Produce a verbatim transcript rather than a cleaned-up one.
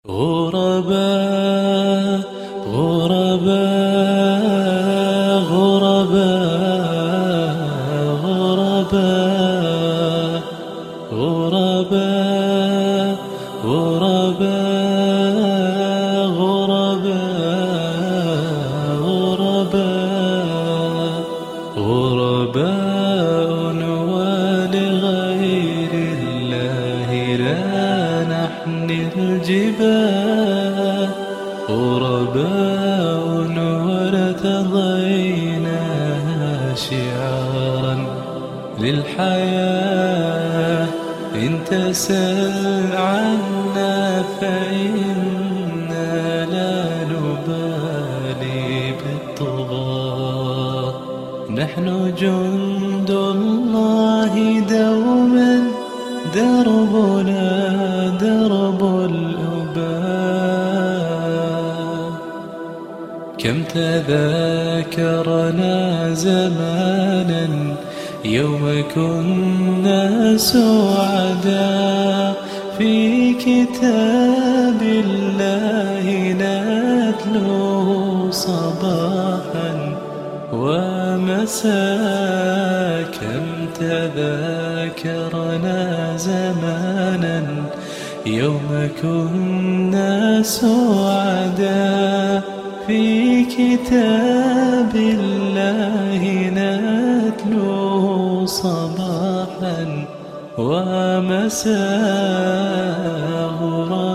غرباء غرباء غرباء غرباء غرباء غرباء غرباء غرباء غرباء ولغير الله لا نحمي الجبال غرباء وارتضيناها شعارا للحياة إن تسل عنا فإنا لا نبالي بالطغاة نحن جند الله دوما دربنا درب الأباء كم تذاكرنا زمانا يوم كنا سعداء في كتاب الله نتلوه صباحا ومساء كم تذاكرنا زمانا يوم كنا سعداء في كتاب الله نتلوه صباحا ومساء